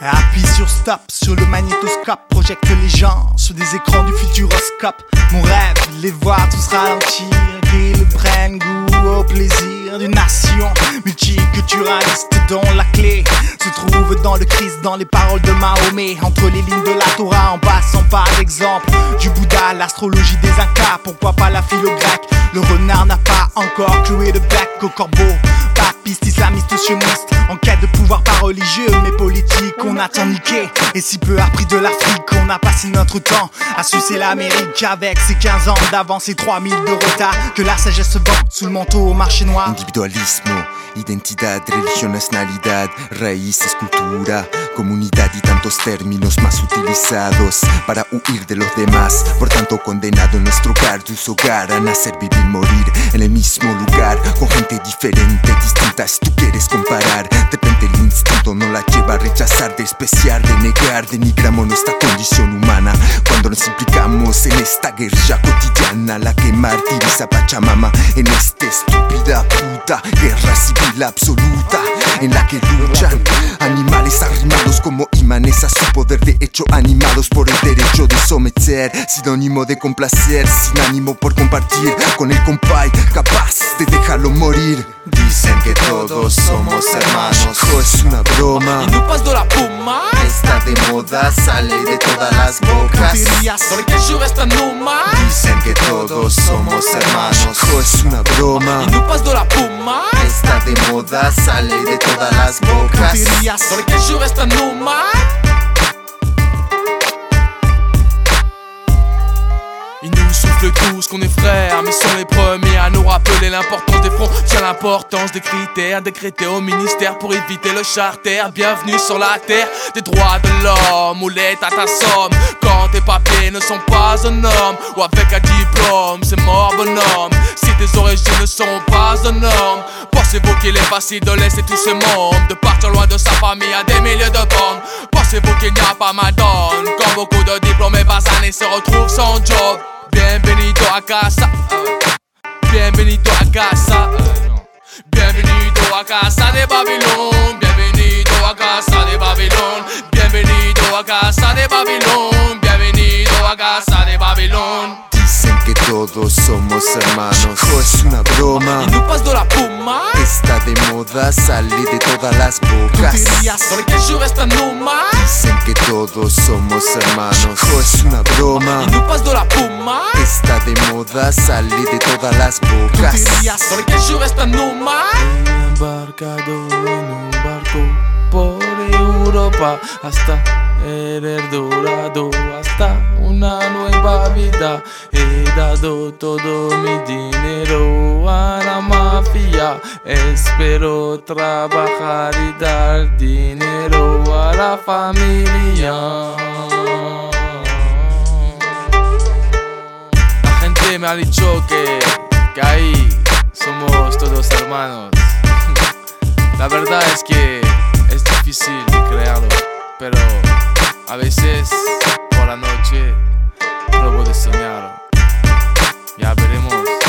Appuie sur stop, sur le magnétoscope, projecte les gens sur des écrans du futuroscope. Mon rêve, les voir tous ralentir, qu'ils prennent goût au plaisir d'une nation multiculturaliste dont la clé se trouve dans le Christ, dans les paroles de Mahomet, entre les lignes de la Torah en passant par l'exemple du Bouddha, l'astrologie des Incas, pourquoi pas la philo grecque. Le renard n'a pas encore cloué le bec au corbeau. Papiste, islamiste, sioniste, en quête de pouvoir pas religieux mais politique, on a tant niqué et si peu appris de l'Afrique. On a passé notre temps à sucer l'Amérique avec ses 15 ans d'avance et 3000 de retard. Que la sagesse se vend sous le manteau au marché noir. Individualismo, identidad, religión, nacionalidad, raíces, cultura, comunidad y tantos términos más utilizados para huir de los demás. Por tanto condenado en nuestro hogar, de su hogar, a nacer, vivir, morir en el mismo lugar, con gente diferente, distintas. Tú quieres comparar, de repente el instinto no la lleva a rechazar, despreciar, de negar, denigramos nuestra condición humana cuando nos implicamos en esta guerra cotidiana, la que martiriza Pachamama en esta estúpida puta guerra civil absoluta en la que luchan animales arrimados como imanes a su poder, de hecho animados por el derecho de someter, sinónimo de complacer, sin ánimo por compartir con el compay, capaz de dejarlo morir. Dicen que todos somos hermanos, oh, es una broma. Il nous passe de la pouma. Está de moda, sale de todas las bocas. Dans lesquels je reste un nomade. Dicen que todos somos hermanos, oh, es una broma. Il nous passe de la pouma. Está de moda, sale de todas las bocas. Dans lesquels je reste un nomade. Ils nous soufflent tous qu'on est frères, mais sont les premiers à nous rappeler l'importance des frontières, l'importance des critères décrétés au ministère pour éviter le charter. Bienvenue sur la terre des droits de l'homme, où l'État t'assomme quand tes papiers ne sont pas un homme, ou avec un diplôme, c'est mort bonhomme. Si tes origines ne sont pas un homme, pensez-vous qu'il est facile de laisser tous ces membres, de partir loin de sa famille à des milliers de bornes? Pensez-vous qu'il n'y a pas madone, quand beaucoup de diplômés basanés se retrouvent sans job? Bienvenido a casa, bienvenido a casa, bienvenido a casa de Babilón, bienvenido a casa de Babilón, bienvenido a casa de Babilón, bienvenido a casa de Babilón. Dicen que todos somos hermanos, oh, es una broma. Il nous passe de la pouma. Está de moda, sale de todas las bocas. Dans lesquels je reste un nomade. Dicen que todos somos hermanos, oh, es una broma. Il nous passe de la pouma. Está de moda, sale de todas las bocas. Dans lesquels je reste un nomade. Embarcado en un barco por Europa hasta el Dorado, hasta una nueva vida. He dado todo mi dinero a la mafia. Espero trabajar y dar dinero a la familia. La gente me ha dicho que ahí somos todos hermanos. La verdad es que es difícil de creerlo, pero a veces por la noche pruebo de soñarlo. Ya veremos.